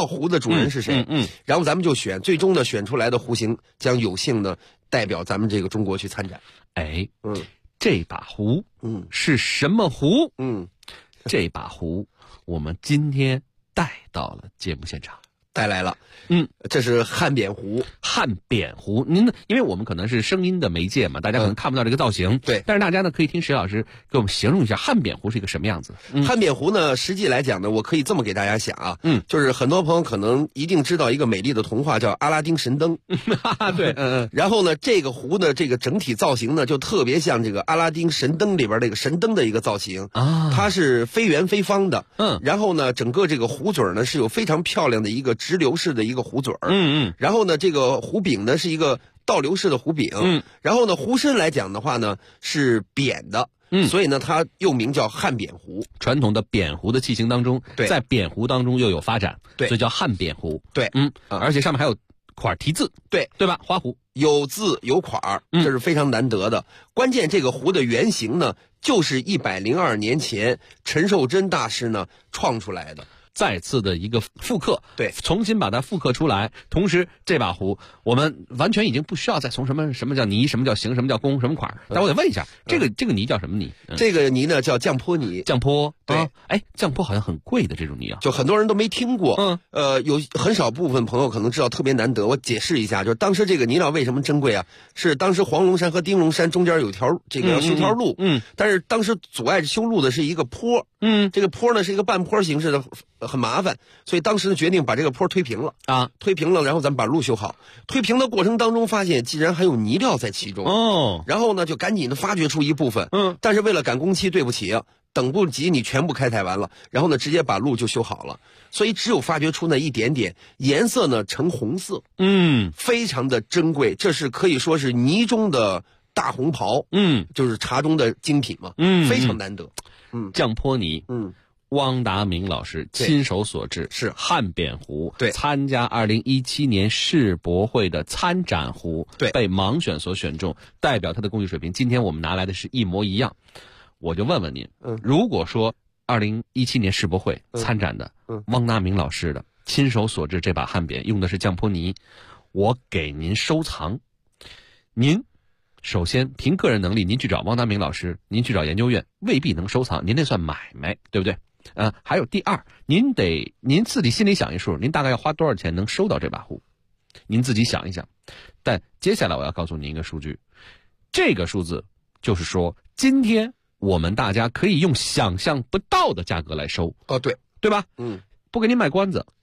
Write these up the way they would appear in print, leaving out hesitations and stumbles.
道湖的主人是谁。然后咱们就最终呢选出来的湖型将有幸呢代表咱们这个中国去参展。 这把湖是什么湖？这把湖我们今天带到了节目现场。 带来了，这是汉扁湖。 汉扁湖，您呢？因为我们可能是声音的媒介嘛，大家可能看不到这个造型。 对， 但是大家呢可以听石老师给我们形容一下汉扁湖是一个什么样子。 汉扁湖呢，实际来讲呢，我可以这么给大家讲啊，就是很多朋友可能一定知道一个美丽的童话叫《阿拉丁神灯》。 对， 然后呢，这个湖的这个整体造型呢，就特别像这个《阿拉丁神灯》里边这个神灯的一个造型啊，它是非圆非方的。然后呢，整个这个湖嘴呢是有非常漂亮的一个直流式的一个湖嘴然后呢，这个湖柄呢是一个倒流式的湖柄然后呢，湖身来讲的话呢是扁的。所以呢，它又名叫汉扁湖。 传统的扁湖的器型当中，在扁湖当中又有发展， 对， 所以叫汉扁湖。 对， 而且上面还有块题字，对吧？花湖有字有款这是非常难得的。关键这个湖的原型呢，就是102年前陈寿珍大师呢创出来的。 再次的一个复刻， 对， 重新把它复刻出来。同时，这把湖我们完全已经不需要再从什么叫泥，什么叫形，什么叫工，什么款。但我得问一下，这个泥叫什么泥？ 这个泥呢叫降坡泥。 降坡， 对， 降坡好像很贵的这种泥啊， 就很多人都没听过。有很少部分朋友可能知道，特别难得。我解释一下，就是当时这个泥料为什么珍贵啊？是当时黄龙山和丁龙山中间有条这个要修条路，但是当时阻碍修路的是一个坡，这个坡呢是一个半坡形式的。很麻烦，所以当时呢决定把这个坡推平了啊，推平了，然后咱们把路修好。推平的过程当中，发现竟然还有泥料在其中然后呢就赶紧的发掘出一部分，但是为了赶工期，对不起，等不及你全部开采完了，然后呢直接把路就修好了，所以只有发掘出那一点点，颜色呢呈红色，非常的珍贵，这是可以说是泥中的大红袍，就是茶中的精品嘛，非常难得。 降坡泥，汪达明老师亲手所制， 是汉扁湖， 对， 参加2017年世博会的参展湖， 对， 被盲选所选中，代表他的工艺水平。今天我们拿来的是一模一样。我就问问您，如果说2017年世博会参展的汪达明老师的亲手所制这把汉扁用的是降坡泥，我给您收藏，您首先凭个人能力，您去找汪达明老师，您去找研究院未必能收藏，您那算买卖，对不对？还有第二，您自己心里想一数，您大概要花多少钱能收到这把壶？您自己想一想。但接下来我要告诉您一个数据，这个数字就是说，今天我们大家可以用想象不到的价格来收。对吧？不给您卖关子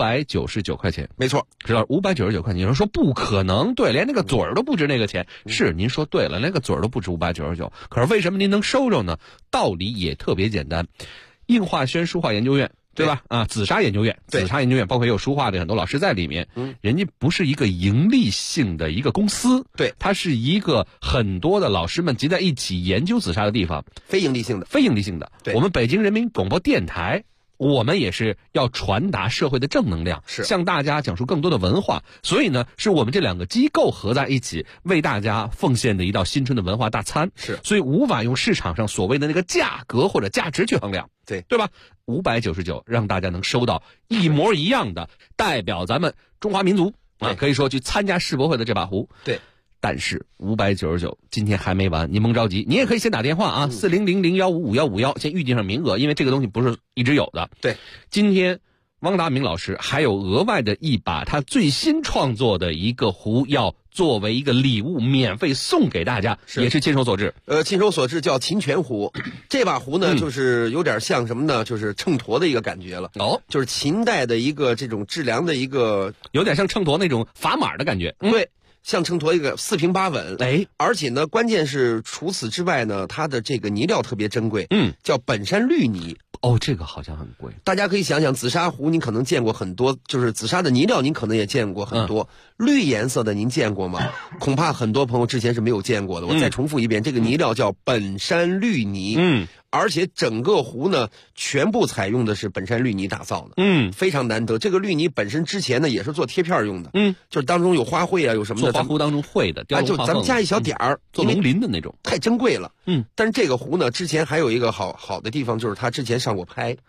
，599块钱， 没错， 知道599块钱。有人说不可能，对，连那个嘴儿都不值那个钱。是，您说对了，连个嘴儿都不值599。可是为什么您能收着呢？道理也特别简单。应化轩书画研究院，对吧？紫砂研究院，包括也有书画的很多老师在里面。人家不是一个盈利性的一个公司， 对， 它是一个很多的老师们集在一起研究紫砂的地方， 非盈利性的。 对，我们北京人民广播电台，我们也是要传达社会的正能量， 是向大家讲述更多的文化。所以呢，是我们这两个机构合在一起，为大家奉献的一道新春的文化大餐。 是， 所以无法用市场上所谓的那个价格或者价值去衡量，对吧？599让大家能收到一模一样的，代表咱们中华民族可以说去参加世博会的这把壶。 对。 但是599今天还没完，您甭着急，您也可以先打电话4000155151先预定上名额，因为这个东西不是一直有的。 对， 今天汪达明老师还有额外的一把他最新创作的一个壶，要作为一个礼物免费送给大家，也是亲手所制。 亲手所制叫秦泉壶。这把壶呢，就是有点像什么呢？就是秤砣的一个感觉了。就是秦代的一个这种质量的一个， 有点像秤砣那种砝码的感觉。 对。像秤砣一个四平八稳，而且呢，关键是除此之外呢，它的这个泥料特别珍贵，叫本山绿泥。 这个好像很贵。 大家可以想想，紫砂壶您可能见过很多，就是紫砂的泥料您可能也见过很多，绿颜色的您见过吗？恐怕很多朋友之前是没有见过的。我再重复一遍，这个泥料叫本山绿泥。而且整个壶呢，全部采用的是本山绿泥打造的，非常难得。这个绿泥本身之前呢，也是做贴片用的，就是当中有花卉啊，有什么的， 做花壶当中会的， 就咱们加一小点儿， 做龙鳞的那种， 太珍贵了。但是这个壶呢，之前还有一个好的地方，就是它之前上过拍。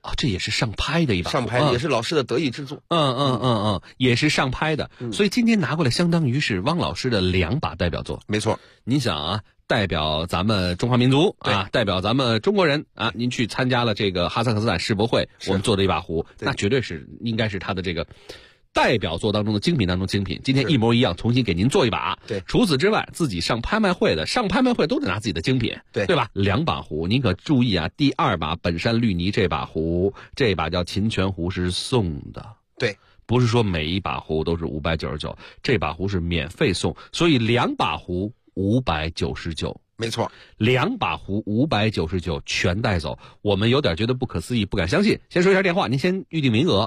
啊，这也是上拍的一把壶， 上拍也是老师的得意之作。 也是上拍的。所以今天拿过来，相当于是汪老师的2把代表作。 没错， 你想啊，代表咱们中华民族啊，代表咱们中国人啊，您去参加了这个哈萨克斯坦世博会，我们做的一把壶，那绝对是应该是他的这个代表作当中的精品当中精品。今天一模一样，重新给您做一把。 对， 除此之外，自己上拍卖会都得拿自己的精品，对吧？2把壶，您可注意啊，第2把本山绿泥这把壶，这把叫秦泉壶是送的。 对。 不是说每一把壶都是599，这把壶是免费送，所以2把壶599。 没错 ，2把壶599全带走，我们有点觉得不可思议，不敢相信。先说一下电话，您先预定名额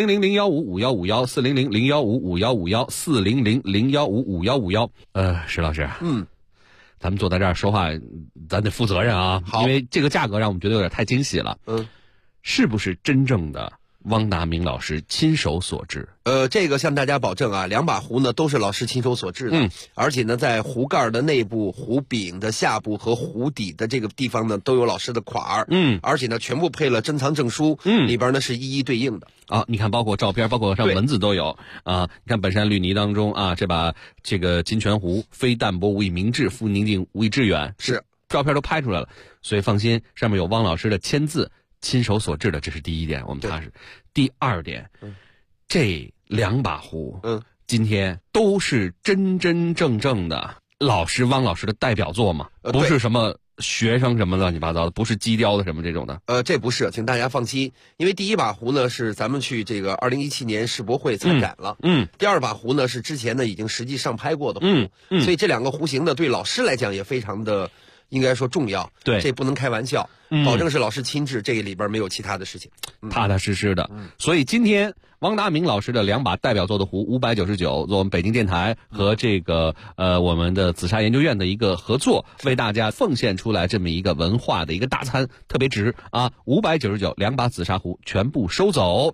，400-015-5151，400-015-5151，400-015-5151。石老师，咱们坐在这儿说话，咱得负责任啊，因为这个价格让我们觉得有点太惊喜了。是不是真正的汪达明老师亲手所制？ 这个向大家保证啊，2把壶呢都是老师亲手所制的，而且呢在壶盖的内部、壶柄的下部和壶底的这个地方呢都有老师的款儿，而且呢全部配了珍藏证书，里边呢是一一对应的啊。你看，包括照片，包括上文字都有啊。你看本山绿泥当中啊，这把这个金泉壶，非淡泊无以明志，复宁静无以致远， 是照片都拍出来了，所以放心，上面有汪老师的签字。亲手所制的，这是第一点，我们踏实。第2点，这2把壶，今天都是真真正正的汪老师的代表作嘛，不是什么学生什么乱七八糟的，不是机雕的什么这种的。 这不是，请大家放心，因为第1把壶呢是咱们去这个2017年世博会参展了，第2把壶呢是之前呢已经实际上拍过的壶，所以这2个壶型呢对老师来讲也非常的应该说重要， 对， 这不能开玩笑，保证是老师亲制，这个里边没有其他的事情， 踏踏实实的。所以今天汪达明老师的2把代表作的壶599，做我们北京电台和这个我们的紫砂研究院的一个合作，为大家奉献出来这么一个文化的一个大餐，特别值啊！599，2把紫砂壶全部收走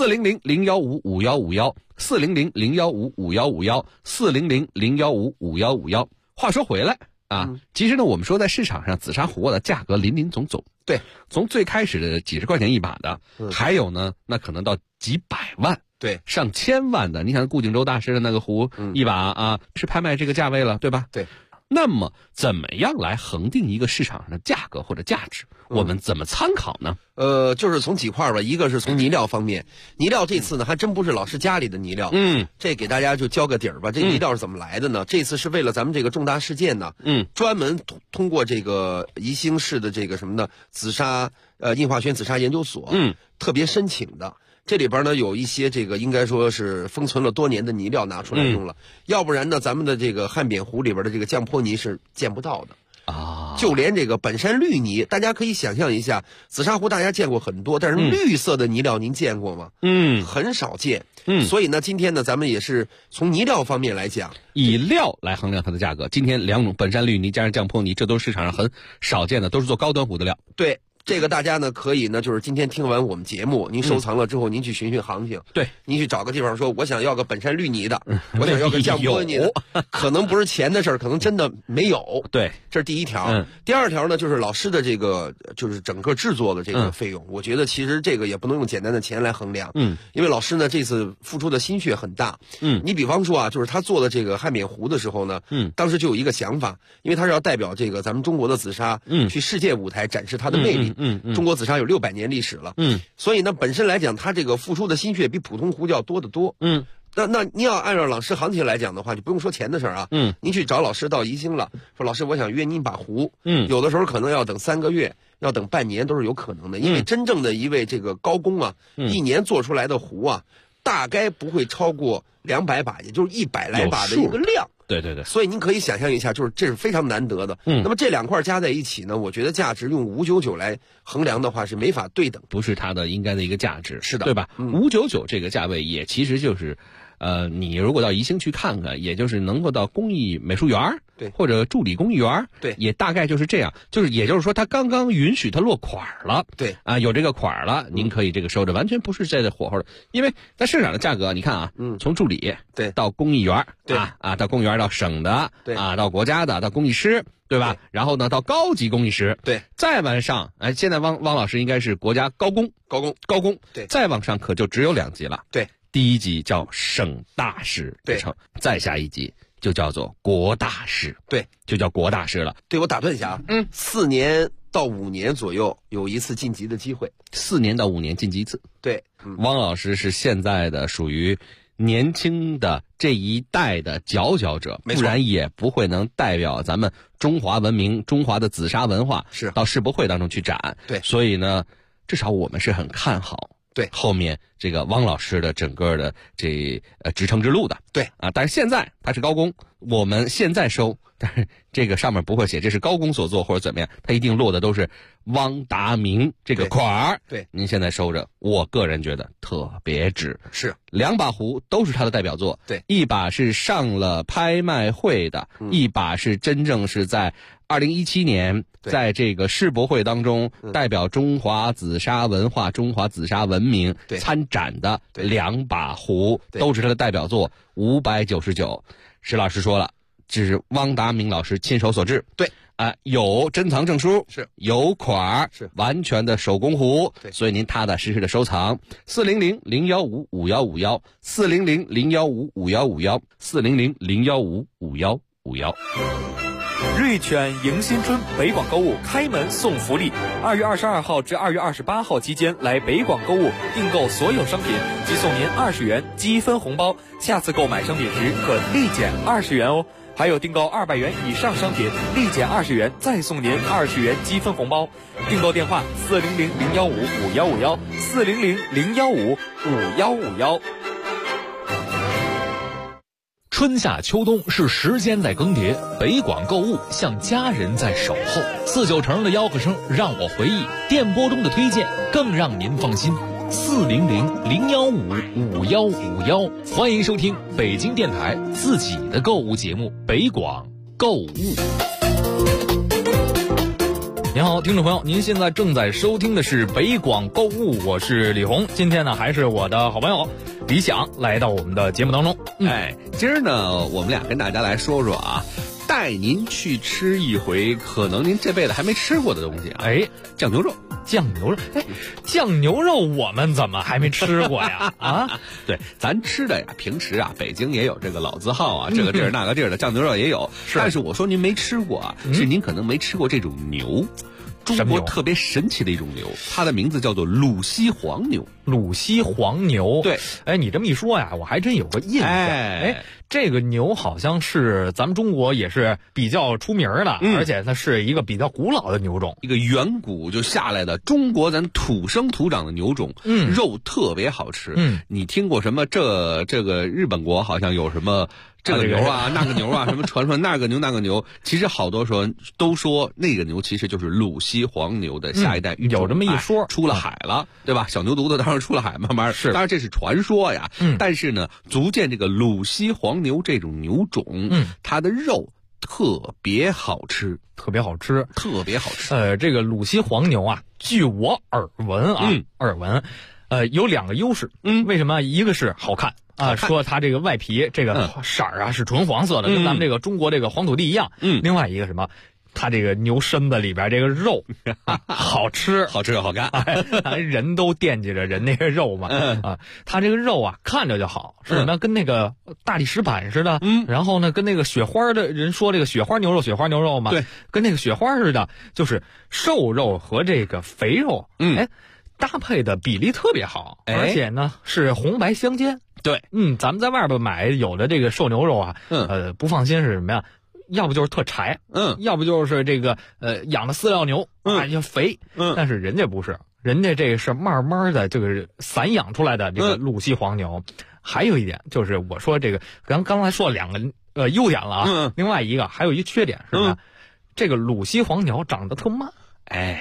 ，400-015-5151，400-015-5151，400-015-5151。话说回来。其实呢，我们说在市场上紫砂壶的价格林林总总， 对， 从最开始的几十块钱一把的，还有呢，那可能到几百万， 对， 上千万的。你看顾景舟大师的那个壶，一把啊，是拍卖这个价位了，对吧？ 对。 那么，怎么样来恒定一个市场上的价格或者价值？我们怎么参考呢？ 就是从几块吧，一个是从泥料方面，泥料这次呢还真不是老师家里的泥料，这给大家就交个底儿吧。这泥料是怎么来的呢？这次是为了咱们这个重大事件呢，专门通过这个宜兴市的这个什么呢，紫砂印化轩紫砂研究所，特别申请的。这里边呢有一些这个应该说是封存了多年的泥料拿出来用了，要不然呢咱们的这个汉扁壶里边的这个降坡泥是见不到的啊。就连这个本山绿泥，大家可以想象一下，紫砂壶大家见过很多，但是绿色的泥料您见过吗？很少见。所以呢今天呢咱们也是从泥料方面来讲， 以料来衡量它的价格。今天2种本山绿泥加上降坡泥，这都是市场上很少见的，都是做高端壶的料。 对。这个大家呢可以呢，就是今天听完我们节目，您收藏了之后，您去寻寻行情。 对， 您去找个地方说，我想要个本山绿泥的，我想要个降坡泥的，可能不是钱的事儿，可能真的没有。 对， 这是第一条。第2条呢，就是老师的这个就是整个制作的这个费用，我觉得其实这个也不能用简单的钱来衡量。因为老师呢这次付出的心血很大。你比方说啊，就是他做的这个汉扁壶的时候呢，当时就有一个想法，因为他是要代表这个咱们中国的紫砂，去世界舞台展示它的魅力。中国紫砂有600年历史了，所以呢，本身来讲，它这个付出的心血比普通壶要多得多，那你要按照老师行情来讲的话，就不用说钱的事儿啊，您去找老师到宜兴了，说老师我想约您把壶，有的时候可能要等3个月，要等半年都是有可能的，因为真正的一位这个高工啊，一年做出来的壶啊，大概不会超过200把，也就是100来把的一个量。 对， 所以您可以想象一下，就是这是非常难得的。那么这2块加在一起呢，我觉得价值用599来衡量的话是没法对等， 不是它的应该的一个价值， 是的， 对吧？599这个价位也其实就是，你如果到宜兴去看看，也就是能够到工艺美术园， 对， 或者助理公益员， 对， 也大概就是这样，也就是说，他刚刚允许他落款了， 对啊，有这个款了，您可以这个收着，完全不是这火候的，因为在市场的价格，你看啊，从助理对到公益员， 对到公益员到省的， 对到国家的，到公益师。对吧？然后呢，到高级公益师， 对， 再往上，现在汪老师应该是国家高工， 对， 再往上可就只有2级了， 对， 第1级叫省大师， 对， 再下一级就叫做国大师， 对， 就叫国大师了。 对，我打断一下啊，4年到5年左右有一次晋级的机会 ，4年到5年晋级一次， 对， 汪老师是现在的属于年轻的这一代的佼佼者，不然也不会能代表咱们中华文明、中华的紫砂文化到世博会当中去展。 对， 所以呢，至少我们是很看好对后面这个汪老师的整个的职称之路的。 对啊，但是现在他是高工，我们现在收，但是这个上面不会写这是高工所做或者怎么样，他一定落的都是汪达明这个款儿。 对， 您现在收着，我个人觉得特别值。 是 2把壶都是他的代表作， 对， 一把是上了拍卖会的，一把是真正是在2017年在这个世博会当中代表中华紫砂文化、中华紫砂文明参展的2把壶，都是他的代表作，599。石老师说了，这是汪达明老师亲手所制， 对， 有珍藏证书， 是有款， 是完全的手工壶， 对， 所以您踏踏实实的收藏。400-015-5151，400-015-5151，400-015-5151。 瑞犬迎新春北广购物开门送福利，2月22号至2月28号期间来北广购物订购所有商品，即送您20元积分红包，下次购买商品时可立减20元哦。还有订购200元以上商品，立减20元，再送您20元积分红包。订购电话400-015-5151，400-015-5151。 春夏秋冬是时间在更迭，北广购物像家人在守候。49成的吆喝声让我回忆，电波中的推荐更让您放心。400-015-5151，欢迎收听北京电台自己的购物节目《北广购物》。您好，听众朋友，您现在正在收听的是北广购物，我是李红。今天呢，还是我的好朋友李想来到我们的节目当中。 今儿呢，我们俩跟大家来说说啊，带您去吃一回可能您这辈子还没吃过的东西啊。酱牛肉。 酱牛肉，酱牛肉我们怎么还没吃过呀？啊， 对，咱吃的呀，平时啊，北京也有这个老字号啊，这个地儿那个地儿的酱牛肉也有。但是我说您没吃过啊，是您可能没吃过这种牛。中国特别神奇的一种牛，它的名字叫做鲁西黄牛。 鲁西黄牛， 对， 你这么一说呀，我还真有个印象。这个牛好像是咱们中国也是比较出名的，而且它是一个比较古老的牛种， 一个远古就下来的中国咱土生土长的牛种，肉特别好吃。你听过什么这个日本国好像有什么？这个牛啊，那个牛啊，什么传说那个牛那个牛，其实好多时候都说那个牛其实就是鲁西黄牛的下一代育种。 有这么一说， 出了海了，对吧？小牛犊子当然出了海，慢慢是， 当然这是传说呀。但是呢，足见这个鲁西黄牛这种牛种，它的肉特别好吃， 特别好吃。这个鲁西黄牛啊，据我耳闻啊，有2个优势。为什么？一个是好看。说它这个外皮这个色儿啊是纯黄色的，跟咱们这个中国这个黄土地一样。另外一个什么？它这个牛身子里边这个肉好吃， 好吃又好看， 人都惦记着人那个肉嘛。它这个肉啊看着就好，是什么？跟那个大理石板似的。然后呢，跟那个雪花的人说这个雪花牛肉嘛， 对， 跟那个雪花似的，就是瘦肉和这个肥肉，搭配的比例特别好，而且呢是红白相间。 对， 咱们在外边买有的这个瘦牛肉啊，不放心是什么呀？要不就是特柴，要不就是这个养的饲料牛就肥，但是人家不是，人家这个是慢慢的这个散养出来的这个鲁西黄牛。还有一点就是我说这个刚才说了2个优点了啊，另外一个还有一缺点是什么呀？这个鲁西黄牛长得特慢。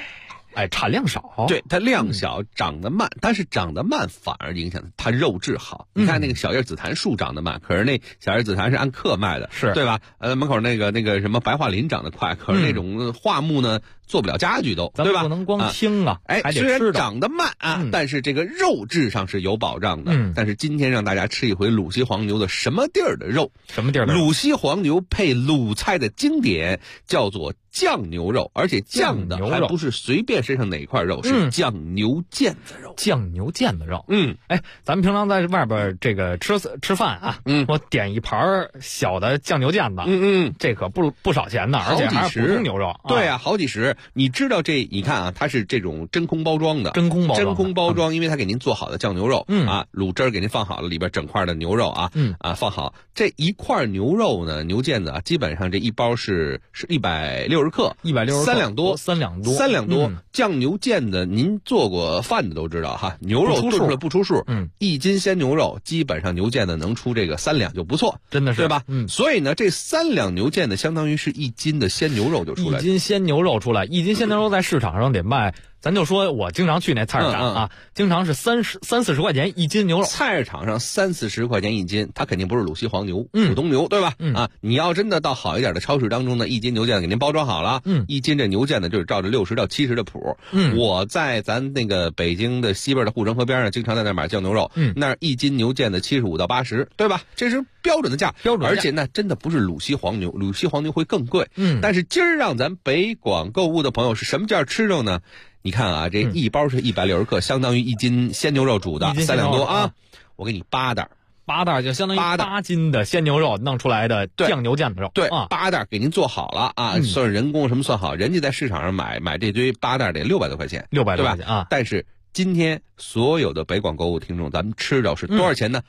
产量少， 对，它量小，长得慢，但是长得慢反而影响它肉质好。你看那个小叶紫檀树长得慢，可是那小叶紫檀是按克卖的， 是对吧？门口那个什么白桦林长得快，可是那种桦木呢做不了家具都，对吧？ 不能光听啊，还得吃。 虽然长得慢啊，但是这个肉质上是有保障的。但是今天让大家吃一回鲁西黄牛的什么地儿的肉？ 什么地儿的肉？ 鲁西黄牛配鲁菜的经典叫做酱牛肉，而且酱的还不是随便身上哪块肉，是酱牛腱子肉。 酱牛腱子肉，咱们平常在外边这个吃饭啊，我点一盘小的酱牛腱子，这可不少钱呢，而且还是普通牛肉。 对啊，好几十。你知道你看啊，它是这种真空包装的，真空包装，因为它给您做好的酱牛肉，卤汁儿给您放好了，里边整块的牛肉放好。这一块牛肉呢，牛腱子啊，基本上这一包是160克 ，160克，3 两多。酱牛腱子，您做过饭的都知道哈，牛肉炖出来不出数，1斤鲜牛肉基本上牛腱子能出这个3两就不错， 真的是， 对吧？所以呢，这3两牛腱子相当于是1斤的鲜牛肉就出来了。 1斤鲜牛肉出来，1斤鲜牛肉在市场上得卖。咱就说我经常去那菜市场啊，经常是30-40块钱1斤牛肉。 菜市场上30-40块钱1斤，它肯定不是鲁西黄牛，普通牛，对吧？你要真的到好一点的超市当中呢，1斤牛腱子给您包装好了，1斤这牛腱子就是照着60到70的谱。我在咱那个北京的西边的护城河边上，经常在那买酱牛肉，那1斤牛腱子75到80，对吧？这是标准的价，而且那真的不是鲁西黄牛，鲁西黄牛会更贵。但是今儿让咱北广购物的朋友是什么价吃肉呢？你看啊，这一包是160克，相当于1斤鲜牛肉煮的，3两多啊。我给你8袋 ，8袋就相当于8斤的鲜牛肉弄出来的酱牛腱子肉。 对，8袋给您做好了啊，算人工什么算好，人家在市场上买这堆8袋得600多块钱 ，600多块钱啊。 但是今天所有的北广购物听众，咱们吃着是多少钱呢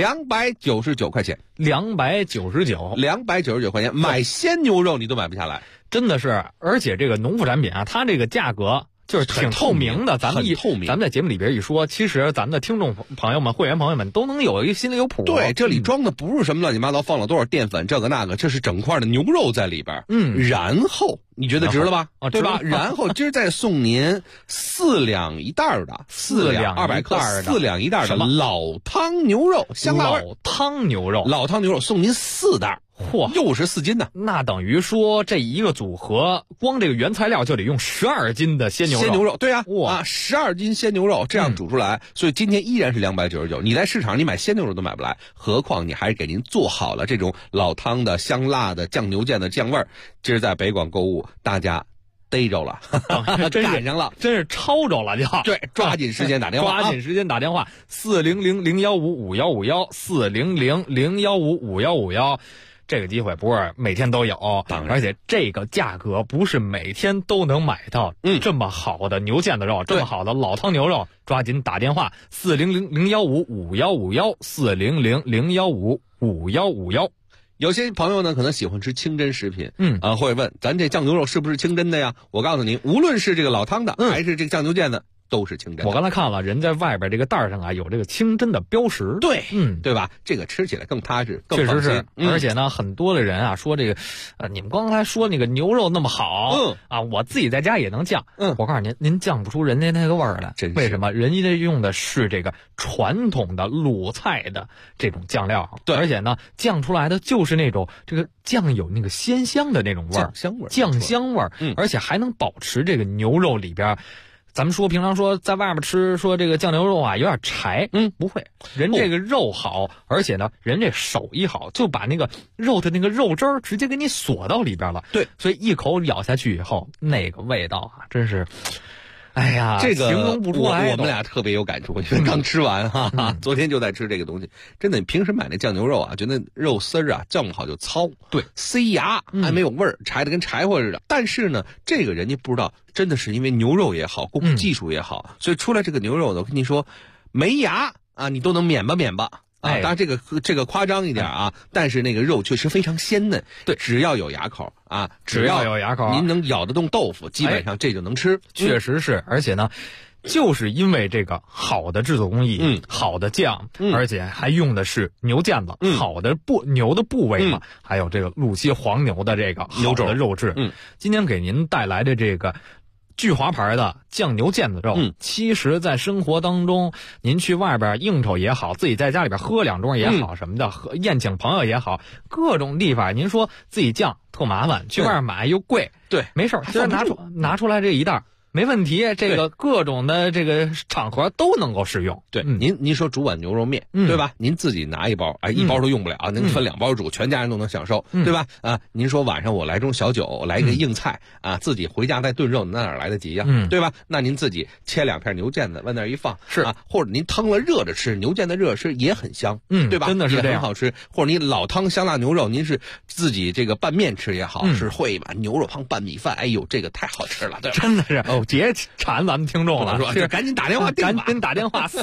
？299块钱，299块钱，买鲜牛肉你都买不下来， 真的是。而且这个农副产品啊，它这个价格就是挺透明的，咱们在节目里边一说，其实咱们的听众朋友们、会员朋友们都能有一个心里有谱。 对，这里装的不是什么乱七八糟，放了多少淀粉，这个那个，这是整块的牛肉在里边。然后你觉得值了吧？对吧？然后今儿再送您4两1袋的，4两200克，4两1袋的老汤牛肉，香辣味。 老汤牛肉送您4袋。嚯，又是4斤呢！ 那等于说这一个组合，光这个原材料就得用12斤的鲜牛肉。 对啊，12斤鲜牛肉这样煮出来，所以今天依然是299。你在市场你买鲜牛肉都买不来，何况你还是给您做好了这种老汤的、香辣的、酱牛腱的酱味儿。今儿在北广购物，大家逮着了，赶上了， 真是抄着了就。 对，抓紧时间打电话 ，400-515-5151，400-015-5151。这个机会不是每天都有，而且这个价格不是每天都能买到这么好的牛腱子肉，这么好的老汤牛肉，抓紧打电话400-015-5151，400-015-5151。 有些朋友呢可能喜欢吃清真食品，会问咱这酱牛肉是不是清真的呀？我告诉您，无论是这个老汤的，还是这个酱牛腱子，都是清真的。 我刚才看了，人在外边这个袋上啊有这个清真的标识， 对，对吧？这个吃起来更踏实，更放心。 确实是，而且呢，很多的人啊说这个，你们刚才说那个牛肉那么好，我自己在家也能酱，我告诉您酱不出人家那个味儿来，为什么？人家用的是这个传统的鲁菜的这种酱料，对，而且呢，酱出来的就是那种这个酱有那个鲜香的那种味儿，酱香味儿，而且还能保持这个牛肉里边。咱们说平常说在外面吃说这个酱牛肉啊有点柴，不会，人这个肉好，而且呢人这手艺好，就把那个肉的那个肉汁儿直接给你锁到里边了。对，所以一口咬下去以后，那个味道啊，真是，哎呀， 这个形容不出来。 我们俩特别有感触，因为刚吃完哈，昨天就在吃这个东西。真的，你平时买那酱牛肉啊，觉得肉丝儿啊酱不好就糙，对，塞牙还没有味儿，柴的跟柴火似的。但是呢，这个人家不知道。真的是因为牛肉也好，工技术也好，所以出来这个牛肉呢，我跟你说，没牙啊，你都能免吧啊！当然这个夸张一点啊，但是那个肉确实非常鲜嫩。对，只要有牙口啊， 只要有牙口， 您能咬得动豆腐，基本上这就能吃。 确实是，而且呢。就是因为这个好的制作工艺，好的酱，而且还用的是牛腱子，好的牛的部位嘛，还有这个鲁西黄牛的这个好的肉质。今天给您带来的这个聚华牌的酱牛腱子肉，其实在生活当中，您去外边应酬也好，自己在家里边喝2盅也好，什么的，宴请朋友也好，各种地方，您说自己酱特麻烦，去外边买又贵， 对， 没事，今儿拿出来这一袋。没问题，这个各种的这个场合都能够使用。 对，您说煮碗牛肉面，对吧？您自己拿一包，一包都用不了，您分2包煮，全家人都能享受，对吧？您说晚上我来盅小酒，来一个硬菜自己回家再炖肉，那哪来得及呀？对吧？那您自己切2片牛腱子往那一放， 是或者您腾了热着吃，牛腱子热吃也很香，对吧？ 真的是这样， 很好吃。或者你老汤香辣牛肉，您是自己这个拌面吃也好，是烩一碗牛肉汤拌米饭，哎呦，这个太好吃了，对吧？ 真的是别馋咱们听众了， 说赶紧打电话， 赶紧打电话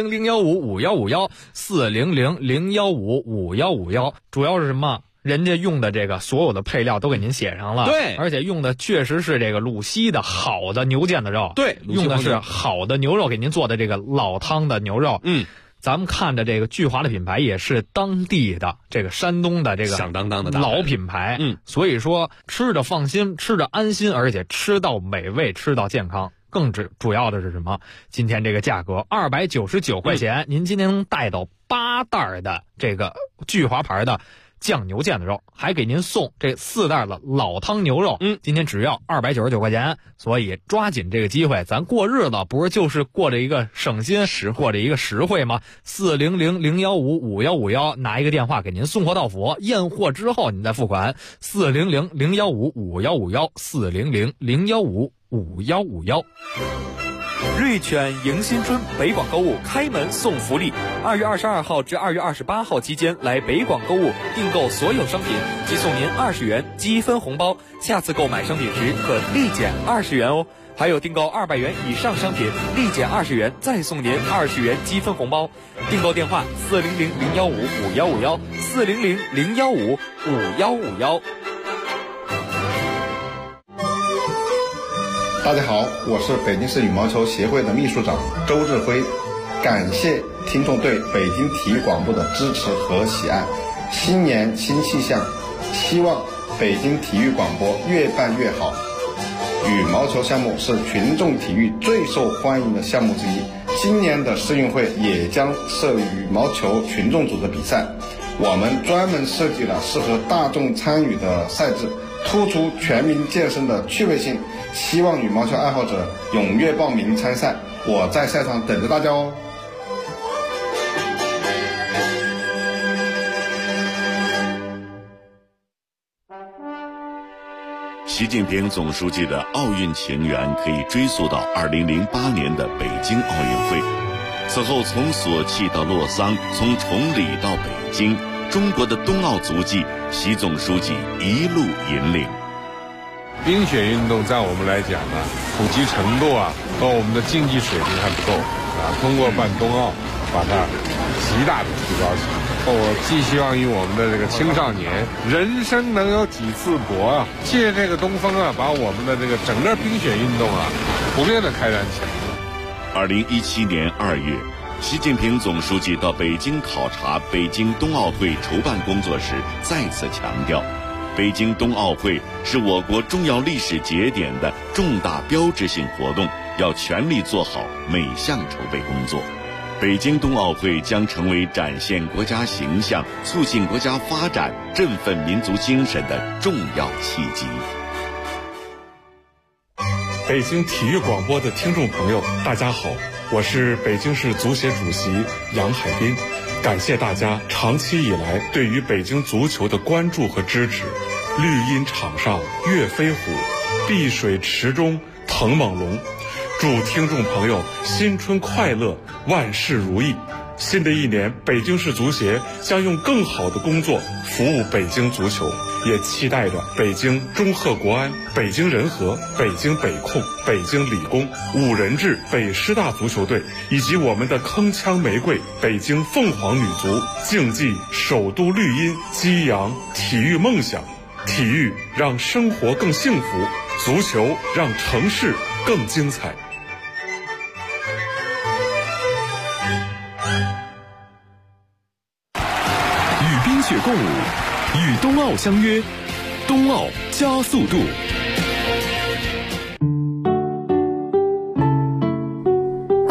400-015-5151，400-015-5151，主要是什么？人家用的这个所有的配料都给您写上了， 对， 而且用的确实是这个鲁西的好的牛腱子肉， 对， 用的是好的牛肉给您做的这个老汤的牛肉，咱们看的这个聚华的品牌也是当地的这个山东的这个响当当的老品牌，所以说吃着放心，吃着安心，而且吃到美味，吃到健康。更主要的是什么？今天这个价格299块钱，您今天能带到8袋的这个聚华牌的酱牛腱子肉，还给您送这4袋的老汤牛肉，今天只要299块钱，所以抓紧这个机会，咱过日子不是就是过着一个省心过着一个实惠吗？400-015-5151，拿一个电话给您送货到府，验货之后您再付款。400-015-5151，400-015-5151。 瑞犬迎新春北广购物开门送福利，2月22号至2月28号期间来北广购物订购所有商品，即送您20元积分红包，下次购买商品时可立减20元哦。还有订购200元以上商品，立减20元，再送您20元积分红包。订购电话400-015-5151，400-015-5151。 大家好，我是北京市羽毛球协会的秘书长周志辉，感谢听众对北京体育广播的支持和喜爱。新年新气象，希望北京体育广播越办越好。羽毛球项目是群众体育最受欢迎的项目之一，今年的世运会也将设羽毛球群众组的比赛，我们专门设计了适合大众参与的赛制，突出全民健身的趣味性，希望羽毛球爱好者踊跃报名参赛，我在赛场等着大家哦。 习近平总书记的奥运情缘可以追溯到2008年的北京奥运会，此后从索契到洛桑，从崇礼到北京，中国的冬奥足迹，习总书记一路引领。 冰雪运动在我们来讲呢，普及程度和我们的竞技水平还不够通过办冬奥把它极大的提高起来。我寄希望于我们的这个青少年，人生能有几次搏借这个东风把我们的这个整个冰雪运动普遍的开展起来。 2017年2月，习近平总书记到北京考察北京冬奥会筹办工作时，再次强调，北京冬奥会是我国重要历史节点的重大标志性活动，要全力做好每项筹备工作。北京冬奥会将成为展现国家形象、促进国家发展、振奋民族精神的重要契机。 北京体育广播的听众朋友，大家好，我是北京市足协主席杨海滨，感谢大家长期以来对于北京足球的关注和支持。绿茵场上跃飞虎，碧水池中腾猛龙。祝听众朋友新春快乐，万事如意。新的一年，北京市足协将用更好的工作服务北京足球，也期待着北京中赫国安、北京人和、北京北控、北京理工、五人制北师大足球队，以及我们的铿锵玫瑰北京凤凰女足，竞技首都绿茵，激扬体育梦想。体育让生活更幸福，足球让城市更精彩。 与冰雪共舞，与冬奥相约，冬奥加速度。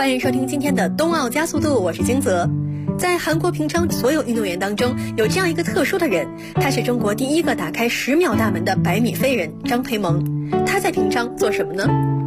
欢迎收听今天的冬奥加速度，我是金泽。在韩国平昌所有运动员当中，有这样一个特殊的人，他是中国第一个打开10秒大门的100米飞人张培萌。他在平昌做什么呢？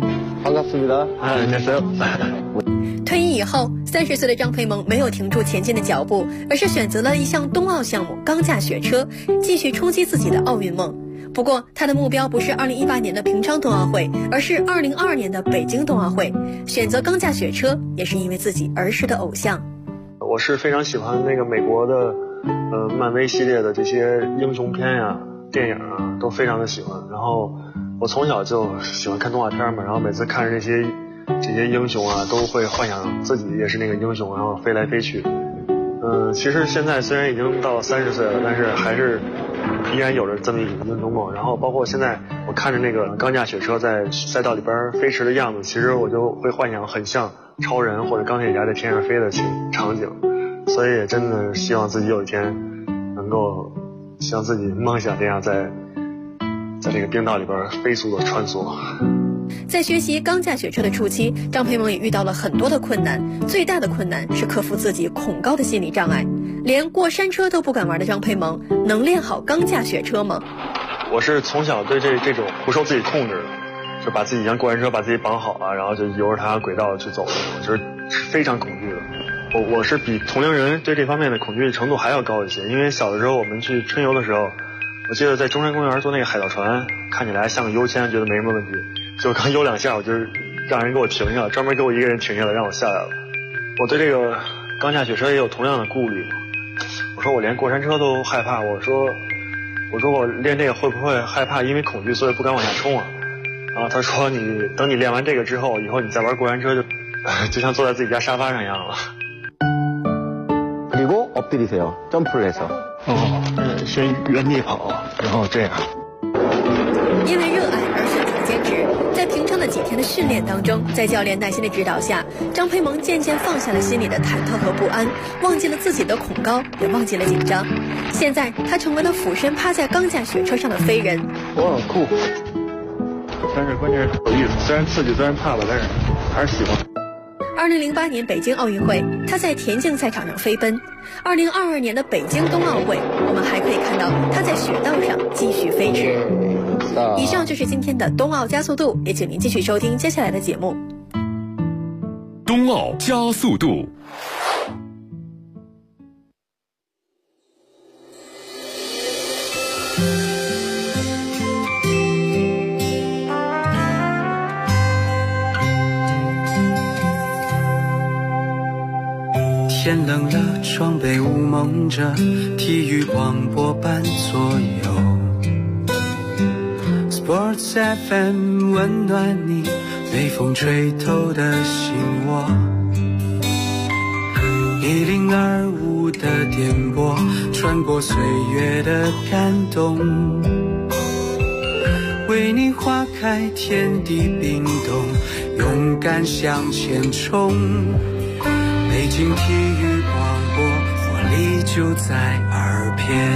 반갑습니다. 안녕하세요. 退役以后，30岁的张培萌没有停住前进的脚步，而是选择了一项冬奥项目钢架雪车，继续冲击自己的奥运梦。不过他的目标不是2018年的平昌冬奥会，而是2022年的北京冬奥会。选择钢架雪车也是因为自己儿时的偶像。 我是非常喜欢那个美国的漫威系列的这些英雄片呀、电影啊，都非常的喜欢。然后我从小就喜欢看动画片嘛，然后每次看着这些英雄啊，都会幻想自己也是那个英雄，然后飞来飞去。其实现在虽然已经到了30岁了，但是还是依然有着这么一种运动梦。然后包括现在我看着那个钢架雪车在赛道里边飞驰的样子，其实我就会幻想很像超人或者钢铁侠在天上飞的场景。所以也真的希望自己有一天能够像自己梦想这样在这个冰道里边飞速的穿梭。 在学习钢架雪车的初期，张培萌也遇到了很多的困难，最大的困难是克服自己恐高的心理障碍。连过山车都不敢玩的张培萌，能练好钢架雪车吗？ 我是从小对这种不受自己控制的，就把自己像过山车把自己绑好了，然后就由着它轨道去走，就是非常恐惧的。我是比同龄人对这方面的恐惧程度还要高一些，因为小的时候我们去春游的时候，我记得在中山公园坐那个海盗船，看起来像个优签，觉得没什么问题，就刚游2下，我就让人给我停下了，专门给我一个人停下来让我下来了。我对这个钢架雪车也有同样的顾虑，我说我连过山车都害怕，我说我练这个会不会害怕因为恐惧所以不敢往下冲啊？然后他说等你练完这个之后，以后你再玩过山车就像坐在自己家沙发上一样了。 그리고 엎드리세요. 점프를 해서. 先原地跑，然后这样。 因为热爱而选择坚持，在平昌的几天的训练当中，在教练耐心的指导下，张培萌渐渐放下了心里的忐忑和不安，忘记了自己的恐高，也忘记了紧张。现在他成为了俯身趴在钢架雪车上的飞人。 我很酷，但是关键是有意思，虽然刺激，虽然怕吧，但是还是喜欢。 2008年北京奥运会，他在田径赛场上飞奔。2022年的北京冬奥会，我们还可以看到他在雪道上继续飞驰。以上就是今天的冬奥加速度，也请您继续收听接下来的节目。 冬奥加速度。 天冷了，窗被雾蒙着，体育广播伴左右。Sports FM 温暖你，被风吹透的心窝。1025的电波，穿过岁月的感动，为你划开天地冰冻，勇敢向前冲。北京体育广播，活力就在耳边。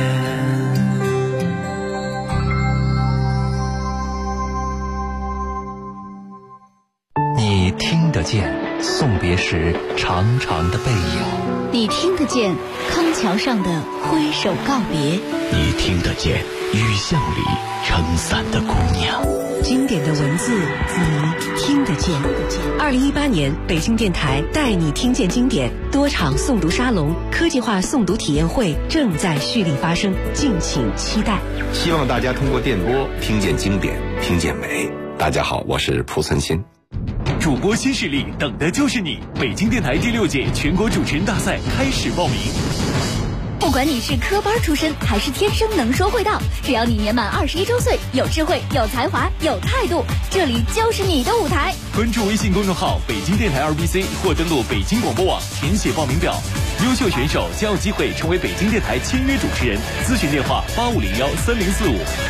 你听得见送别时长长的背影， 你听得见康桥上的挥手告别， 你听得见雨巷里撑伞的姑娘。 经典的文字，你听得见。2018年北京电台带你听见经典多场诵读沙龙、科技化诵读体验会正在蓄力发生，敬请期待。 希望大家通过电波听见经典，听见美。大家好，我是蒲存昕。 主播新势力等的就是你！北京电台第6届全国主持人大赛开始报名。 不管你是科班出身还是天生能说会道，只要你年满21周岁，有智慧、有才华、有态度，这里就是你的舞台。 关注微信公众号北京电台2BC 或登录北京广播网填写报名表，优秀选手将有机会成为北京电台签约主持人。咨询电话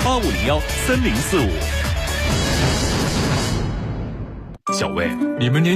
85013045，85013045。 小魏，你们年